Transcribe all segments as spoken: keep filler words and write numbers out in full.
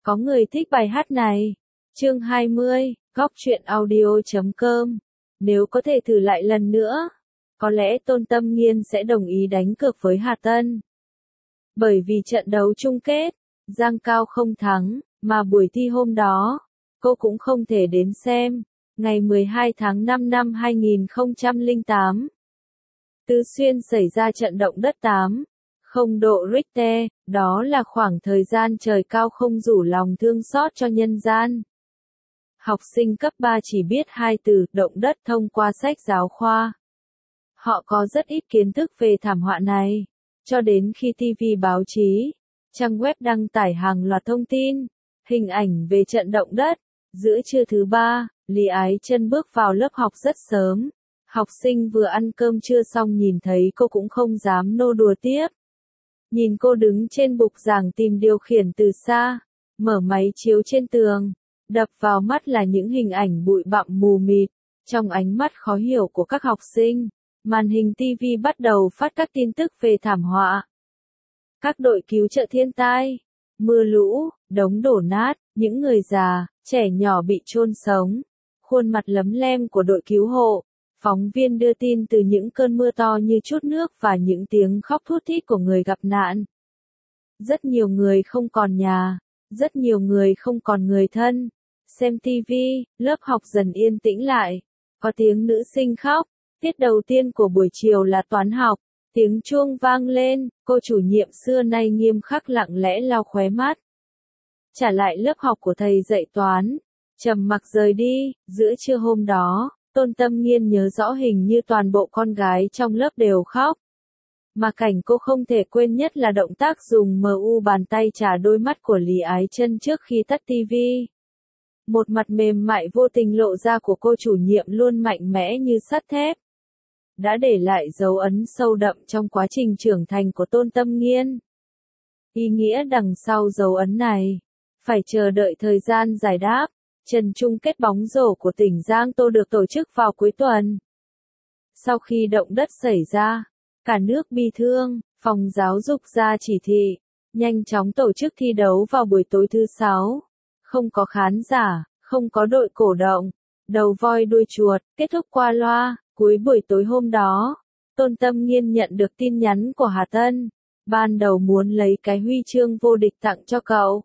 Có người thích bài hát này. Chương hai mươi, góc truyện audio chấm com. Nếu có thể thử lại lần nữa, có lẽ Tôn Tâm Nghiên sẽ đồng ý đánh cược với Hà Tân. Bởi vì trận đấu chung kết, Giang Cao không thắng, mà buổi thi hôm đó, cô cũng không thể đến xem. Ngày mười hai tháng năm năm hai nghìn không trăm lẻ tám, Tứ Xuyên xảy ra trận động đất tám không độ Richter, đó là khoảng thời gian trời cao không rủ lòng thương xót cho nhân gian. Học sinh cấp ba chỉ biết hai từ động đất thông qua sách giáo khoa. Họ có rất ít kiến thức về thảm họa này, cho đến khi ti vi báo chí, trang web đăng tải hàng loạt thông tin, hình ảnh về trận động đất. Giữa trưa thứ ba, Lý Ái Chân bước vào lớp học rất sớm. Học sinh vừa ăn cơm trưa xong nhìn thấy cô cũng không dám nô đùa tiếp. Nhìn cô đứng trên bục giảng tìm điều khiển từ xa, mở máy chiếu trên tường, đập vào mắt là những hình ảnh bụi bặm mù mịt. Trong ánh mắt khó hiểu của các học sinh, màn hình ti vi bắt đầu phát các tin tức về thảm họa. Các đội cứu trợ thiên tai, mưa lũ, đống đổ nát, những người già, trẻ nhỏ bị chôn sống, khuôn mặt lấm lem của đội cứu hộ. Phóng viên đưa tin từ những cơn mưa to như trút nước và những tiếng khóc thút thít của người gặp nạn. Rất nhiều người không còn nhà, rất nhiều người không còn người thân. Xem ti vi, lớp học dần yên tĩnh lại. Có tiếng nữ sinh khóc. Tiết đầu tiên của buổi chiều là toán học. Tiếng chuông vang lên, cô chủ nhiệm xưa nay nghiêm khắc lặng lẽ lau khóe mắt. Trả lại lớp học của thầy dạy toán. Trầm mặc rời đi. Giữa trưa hôm đó, Tôn Tâm Nghiên nhớ rõ hình như toàn bộ con gái trong lớp đều khóc. Mà cảnh cô không thể quên nhất là động tác dùng mu bàn tay trả đôi mắt của Lý Ái Chân trước khi tắt ti vi. Một mặt mềm mại vô tình lộ ra của cô chủ nhiệm luôn mạnh mẽ như sắt thép. Đã để lại dấu ấn sâu đậm trong quá trình trưởng thành của Tôn Tâm Nghiên. Ý nghĩa đằng sau dấu ấn này, phải chờ đợi thời gian giải đáp. Trận chung kết bóng rổ của tỉnh Giang Tô được tổ chức vào cuối tuần. Sau khi động đất xảy ra, cả nước bi thương, phòng giáo dục ra chỉ thị, nhanh chóng tổ chức thi đấu vào buổi tối thứ sáu. Không có khán giả, không có đội cổ động, đầu voi đuôi chuột, kết thúc qua loa. Cuối buổi tối hôm đó, Tôn Tâm Nghiên nhận được tin nhắn của Hà Tân. Ban đầu muốn lấy cái huy chương vô địch tặng cho cậu.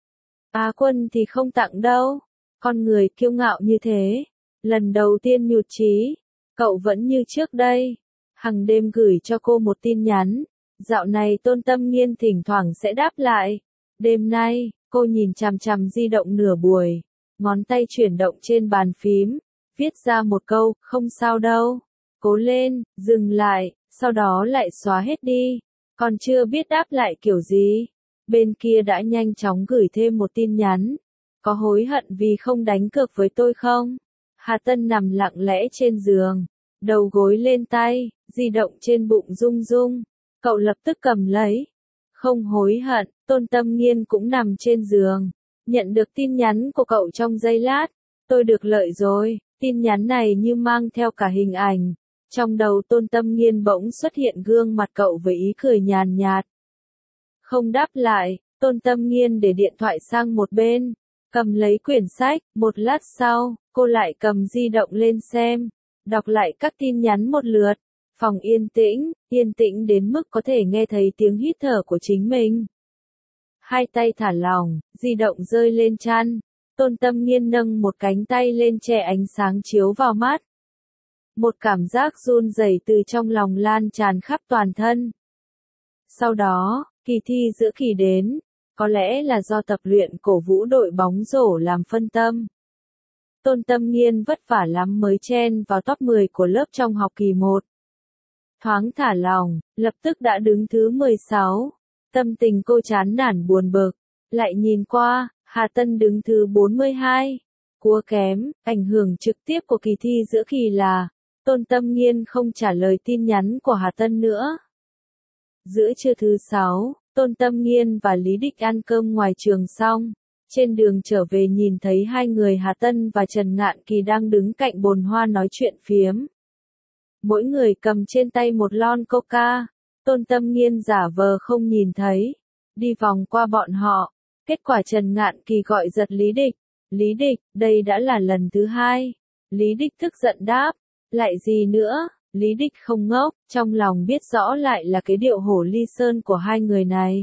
Á quân thì không tặng đâu. Con người kiêu ngạo như thế, lần đầu tiên nhụt chí, cậu vẫn như trước đây. Hằng đêm gửi cho cô một tin nhắn. Dạo này Tôn Tâm Nghiên thỉnh thoảng sẽ đáp lại. Đêm nay, cô nhìn chằm chằm di động nửa buổi, ngón tay chuyển động trên bàn phím, viết ra một câu, không sao đâu, cố lên, dừng lại, sau đó lại xóa hết đi. Còn chưa biết đáp lại kiểu gì, bên kia đã nhanh chóng gửi thêm một tin nhắn. Có hối hận vì không đánh cược với tôi không? Hà Tân nằm lặng lẽ trên giường, đầu gối lên tay, di động trên bụng rung rung. Cậu lập tức cầm lấy. Không hối hận. Tôn Tâm Nghiên cũng nằm trên giường, nhận được tin nhắn của cậu trong giây lát. Tôi được lợi rồi. Tin nhắn này như mang theo cả hình ảnh. Trong đầu Tôn Tâm Nghiên bỗng xuất hiện gương mặt cậu với ý cười nhàn nhạt. Không đáp lại, Tôn Tâm Nghiên để điện thoại sang một bên, cầm lấy quyển sách. Một lát sau, cô lại cầm di động lên xem, đọc lại các tin nhắn một lượt. Phòng yên tĩnh, yên tĩnh đến mức có thể nghe thấy tiếng hít thở của chính mình. Hai tay thả lỏng, di động rơi lên chăn. Tôn Tâm Nghiên nâng một cánh tay lên che ánh sáng chiếu vào mắt. Một cảm giác run rẩy từ trong lòng lan tràn khắp toàn thân. Sau đó, kỳ thi giữa kỳ đến. Có lẽ là do tập luyện cổ vũ đội bóng rổ làm phân tâm. Tôn Tâm Nghiên vất vả lắm mới chen vào top mười của lớp trong học kỳ một. Thoáng thả lòng, lập tức đã đứng thứ mười sáu. Tâm tình cô chán nản buồn bực. Lại nhìn qua, Hà Tân đứng thứ bốn mươi hai. Cua kém, ảnh hưởng trực tiếp của kỳ thi giữa kỳ là, Tôn Tâm Nghiên không trả lời tin nhắn của Hà Tân nữa. Giữa trưa thứ sáu, Tôn Tâm Nghiên và Lý Địch ăn cơm ngoài trường xong. Trên đường trở về nhìn thấy hai người Hà Tân và Trần Ngạn Kỳ đang đứng cạnh bồn hoa nói chuyện phiếm. Mỗi người cầm trên tay một lon coca. Tôn Tâm Nghiên giả vờ không nhìn thấy, đi vòng qua bọn họ. Kết quả Trần Ngạn Kỳ gọi giật Lý Địch. Lý Địch, đây đã là lần thứ hai. Lý Địch tức giận đáp. Lại gì nữa? Lý Địch không ngốc, trong lòng biết rõ lại là cái điệu hổ ly sơn của hai người này.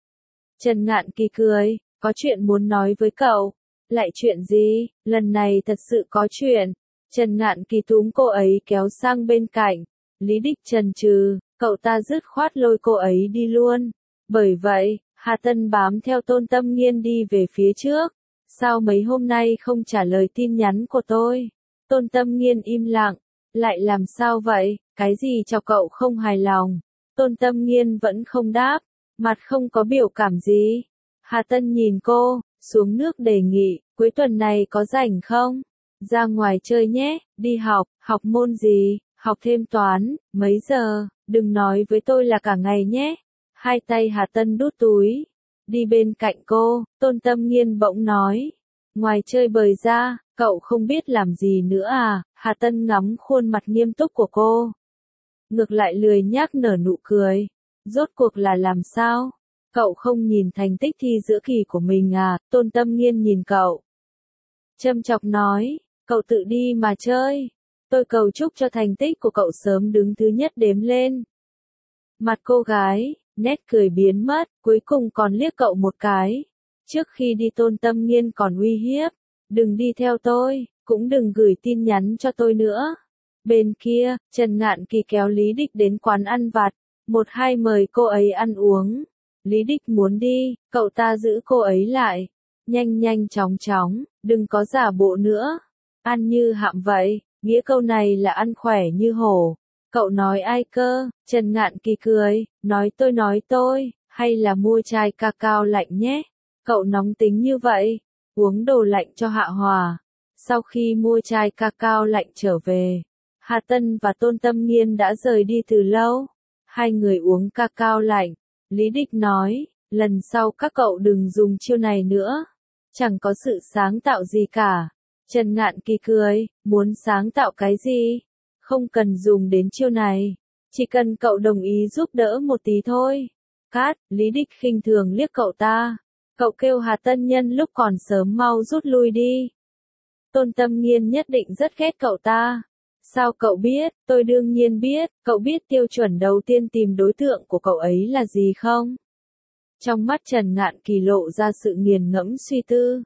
Trần Ngạn Kỳ cười, có chuyện muốn nói với cậu. Lại chuyện gì? Lần này thật sự có chuyện. Trần Ngạn Kỳ túm cô ấy kéo sang bên cạnh. Lý Địch chần chừ, cậu ta dứt khoát lôi cô ấy đi luôn. Bởi vậy, Hà Tân bám theo Tôn Tâm Nghiên đi về phía trước. Sao mấy hôm nay không trả lời tin nhắn của tôi? Tôn Tâm Nghiên im lặng. Lại làm sao vậy? Cái gì cho cậu không hài lòng? Tôn Tâm Nghiên vẫn không đáp, mặt không có biểu cảm gì. Hà Tân nhìn cô, xuống nước đề nghị, cuối tuần này có rảnh không? Ra ngoài chơi nhé, đi học, học môn gì? Học thêm toán, mấy giờ? Đừng nói với tôi là cả ngày nhé. Hai tay Hà Tân đút túi, đi bên cạnh cô, Tôn Tâm Nghiên bỗng nói. Ngoài chơi bời ra, cậu không biết làm gì nữa à? Hà Tân ngắm khuôn mặt nghiêm túc của cô. Ngược lại lười nhác nở nụ cười. Rốt cuộc là làm sao? Cậu không nhìn thành tích thi giữa kỳ của mình à? Tôn Tâm Nghiên nhìn cậu. Châm chọc nói, cậu tự đi mà chơi. Tôi cầu chúc cho thành tích của cậu sớm đứng thứ nhất đếm lên. Mặt cô gái, nét cười biến mất, cuối cùng còn liếc cậu một cái. Trước khi đi Tôn Tâm Nghiên còn uy hiếp. Đừng đi theo tôi, cũng đừng gửi tin nhắn cho tôi nữa. Bên kia, Trần Ngạn Kỳ kéo Lý Địch đến quán ăn vặt. Một hai mời cô ấy ăn uống. Lý Địch muốn đi, cậu ta giữ cô ấy lại. Nhanh nhanh chóng chóng, đừng có giả bộ nữa. Ăn như hạm vậy, nghĩa câu này là ăn khỏe như hổ. Cậu nói ai cơ? Trần Ngạn Kỳ cười, nói tôi nói tôi, hay là mua chai cacao lạnh nhé. Cậu nóng tính như vậy, uống đồ lạnh cho hạ hòa. Sau khi mua chai cacao lạnh trở về, Hà Tân và Tôn Tâm Nghiên đã rời đi từ lâu. Hai người uống cacao lạnh. Lý Địch nói, lần sau các cậu đừng dùng chiêu này nữa. Chẳng có sự sáng tạo gì cả. Trần Ngạn Kỳ cười, muốn sáng tạo cái gì? Không cần dùng đến chiêu này. Chỉ cần cậu đồng ý giúp đỡ một tí thôi. Cát, Lý Địch khinh thường liếc cậu ta. Cậu kêu Hà Tân nhân lúc còn sớm mau rút lui đi. Tôn Tâm Nghiên nhất định rất ghét cậu ta. Sao cậu biết? Tôi đương nhiên biết. Cậu biết tiêu chuẩn đầu tiên tìm đối tượng của cậu ấy là gì không? Trong mắt Trần Ngạn Kỳ lộ ra sự nghiền ngẫm suy tư.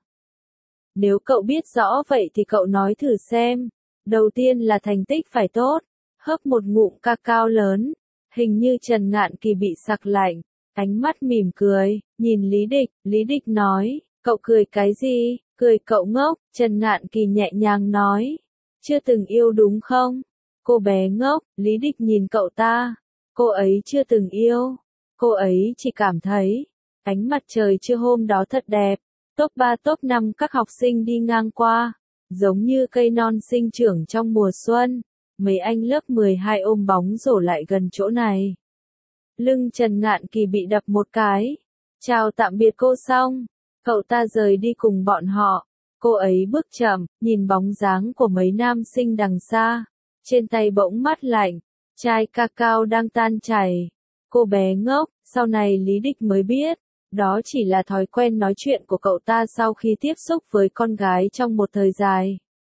Nếu cậu biết rõ vậy thì cậu nói thử xem. Đầu tiên là thành tích phải tốt. Hớp một ngụm cacao lớn. Hình như Trần Ngạn Kỳ bị sặc lạnh. Ánh mắt mỉm cười, nhìn Lý Địch. Lý Địch nói, cậu cười cái gì? Cười cậu ngốc. Trần Ngạn Kỳ nhẹ nhàng nói. Chưa từng yêu đúng không? Cô bé ngốc. Lý Địch nhìn cậu ta. Cô ấy chưa từng yêu. Cô ấy chỉ cảm thấy ánh mặt trời trưa hôm đó thật đẹp. Top ba top năm các học sinh đi ngang qua, giống như cây non sinh trưởng trong mùa xuân. Mấy anh lớp mười hai ôm bóng rổ lại gần chỗ này. Lưng Trần Ngạn Kỳ bị đập một cái. Chào tạm biệt cô xong, cậu ta rời đi cùng bọn họ. Cô ấy bước chậm, nhìn bóng dáng của mấy nam sinh đằng xa. Trên tay bỗng mát lạnh, chai cacao đang tan chảy. Cô bé ngốc, sau này Lý Địch mới biết. Đó chỉ là thói quen nói chuyện của cậu ta sau khi tiếp xúc với con gái trong một thời dài.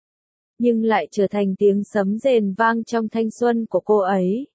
Nhưng lại trở thành tiếng sấm rền vang trong thanh xuân của cô ấy.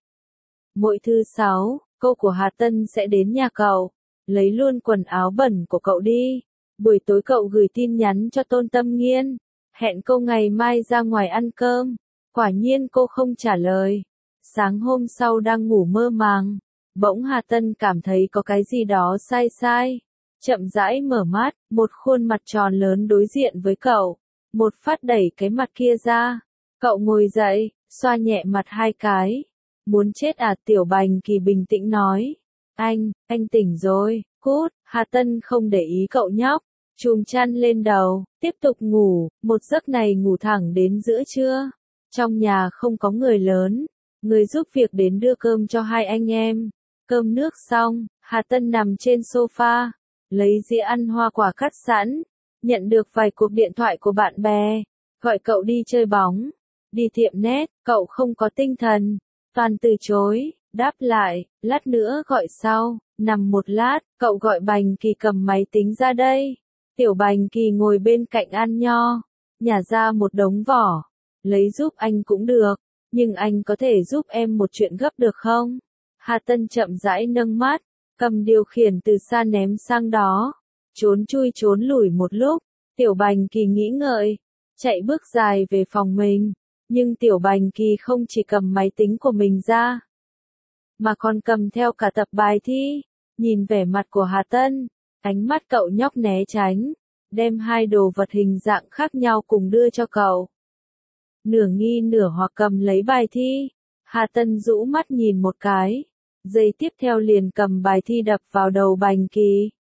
Mỗi thứ sáu, cô của Hà Tân sẽ đến nhà cậu, lấy luôn quần áo bẩn của cậu đi. Buổi tối cậu gửi tin nhắn cho Tôn Tâm Nghiên, hẹn cô ngày mai ra ngoài ăn cơm. Quả nhiên cô không trả lời. Sáng hôm sau đang ngủ mơ màng, bỗng Hà Tân cảm thấy có cái gì đó sai sai. Chậm rãi mở mắt, một khuôn mặt tròn lớn đối diện với cậu. Một phát đẩy cái mặt kia ra. Cậu ngồi dậy, xoa nhẹ mặt hai cái. Muốn chết à? Tiểu Bành Kỳ bình tĩnh nói. Anh, anh tỉnh rồi, cút. Hà Tân không để ý cậu nhóc. Chùm chăn lên đầu, tiếp tục ngủ. Một giấc này ngủ thẳng đến giữa trưa. Trong nhà không có người lớn. Người giúp việc đến đưa cơm cho hai anh em. Cơm nước xong, Hà Tân nằm trên sofa, lấy dĩa ăn hoa quả cắt sẵn, nhận được vài cuộc điện thoại của bạn bè, gọi cậu đi chơi bóng, đi tiệm net, cậu không có tinh thần, toàn từ chối, Đáp lại, lát nữa gọi sau. Nằm một lát, cậu gọi Bành Kỳ cầm máy tính ra đây. Tiểu Bành Kỳ ngồi bên cạnh ăn nho, nhả ra một đống vỏ. Lấy giúp anh cũng được, nhưng anh có thể giúp em một chuyện gấp được không? Hà Tân chậm rãi nâng mắt, cầm điều khiển từ xa ném sang đó. Trốn chui trốn lủi một lúc, Tiểu Bành Kỳ nghĩ ngợi, chạy bước dài về phòng mình. Nhưng Tiểu Bành Kỳ không chỉ cầm máy tính của mình ra, mà còn cầm theo cả tập bài thi. Nhìn vẻ mặt của Hà Tân, ánh mắt cậu nhóc né tránh, đem hai đồ vật hình dạng khác nhau cùng đưa cho cậu. Nửa nghi nửa hoặc cầm lấy bài thi, Hà Tân rũ mắt nhìn một cái, giây tiếp theo liền cầm bài thi đập vào đầu Bành Kỳ.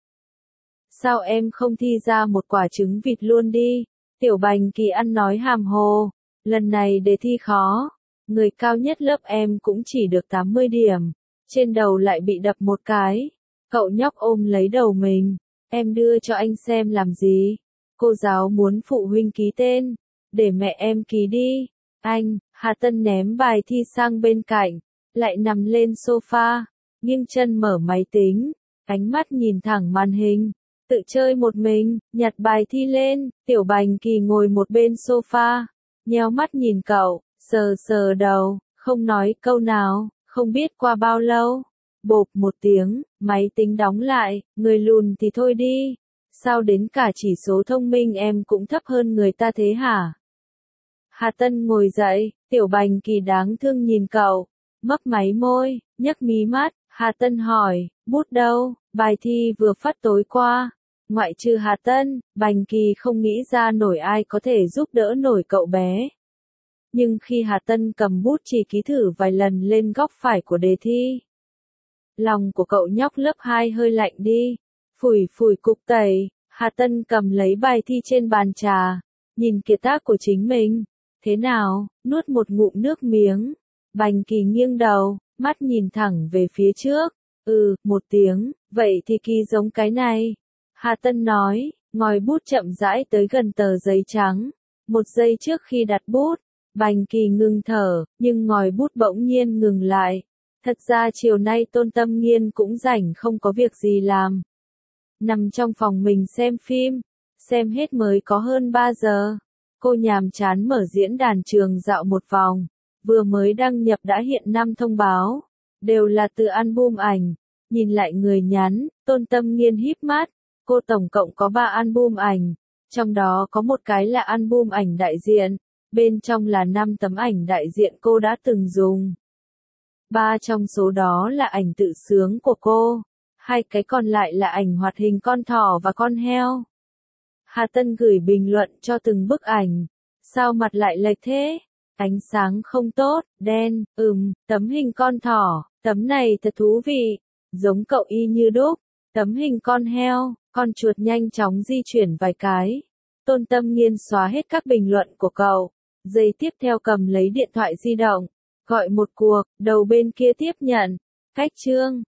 Sao em không thi ra một quả trứng vịt luôn đi? Tiểu Bành Kỳ ăn nói hàm hồ, lần này đề thi khó, người cao nhất lớp em cũng chỉ được tám mươi điểm, trên đầu lại bị đập một cái. Cậu nhóc ôm lấy đầu mình, em đưa cho anh xem làm gì? Cô giáo muốn phụ huynh ký tên, để mẹ em ký đi. Anh, Hà Tân ném bài thi sang bên cạnh, lại nằm lên sofa, nghiêng chân mở máy tính, ánh mắt nhìn thẳng màn hình, tự chơi một mình, nhặt bài thi lên. Tiểu Bành Kỳ ngồi một bên sofa, nheo mắt nhìn cậu, sờ sờ đầu, không nói câu nào. Không biết qua bao lâu, bộp một tiếng, máy tính đóng lại. Người lùn thì thôi đi, sao đến cả chỉ số thông minh em cũng thấp hơn người ta thế hả? Hà Tân ngồi dậy, Tiểu Bành Kỳ đáng thương nhìn cậu, mấp máy môi, nhấc mí mắt. Hà Tân hỏi, bút đâu? Bài thi vừa phát tối qua. Ngoại trừ Hà Tân, Bành Kỳ không nghĩ ra nổi ai có thể giúp đỡ nổi cậu bé. Nhưng khi Hà Tân cầm bút chỉ ký thử vài lần lên góc phải của đề thi, lòng của cậu nhóc lớp hai hơi lạnh đi. Phủi phủi cục tẩy, Hà Tân cầm lấy bài thi trên bàn trà, nhìn kiệt tác của chính mình. Thế nào? Nuốt một ngụm nước miếng. Bành Kỳ nghiêng đầu, mắt nhìn thẳng về phía trước. Ừ, một tiếng, vậy thì kỳ giống cái này. Hà Tân nói, ngòi bút chậm rãi tới gần tờ giấy trắng. Một giây trước khi đặt bút, Bành Kỳ ngừng thở, nhưng ngòi bút bỗng nhiên ngừng lại. Thật ra chiều nay Tôn Tâm Nghiên cũng rảnh không có việc gì làm. Nằm trong phòng mình xem phim, xem hết mới có hơn ba giờ. Cô nhàm chán mở diễn đàn trường dạo một vòng, vừa mới đăng nhập đã hiện năm thông báo, đều là từ album ảnh. Nhìn lại người nhắn, Tôn Tâm Nghiên híp mắt, cô tổng cộng có ba album ảnh, trong đó có một cái là album ảnh đại diện, bên trong là năm tấm ảnh đại diện cô đã từng dùng. Ba trong số đó là ảnh tự sướng của cô, hai cái còn lại là ảnh hoạt hình con thỏ và con heo. Hà Tân gửi bình luận cho từng bức ảnh. Sao mặt lại lệch thế? Ánh sáng không tốt, đen, ừm, tấm hình con thỏ, tấm này thật thú vị, giống cậu y như đúc. Tấm hình con heo, con chuột nhanh chóng di chuyển vài cái. Tôn Tâm Nghiên xóa hết các bình luận của cậu. Giây tiếp theo cầm lấy điện thoại di động, gọi một cuộc, đầu bên kia tiếp nhận. Cách chương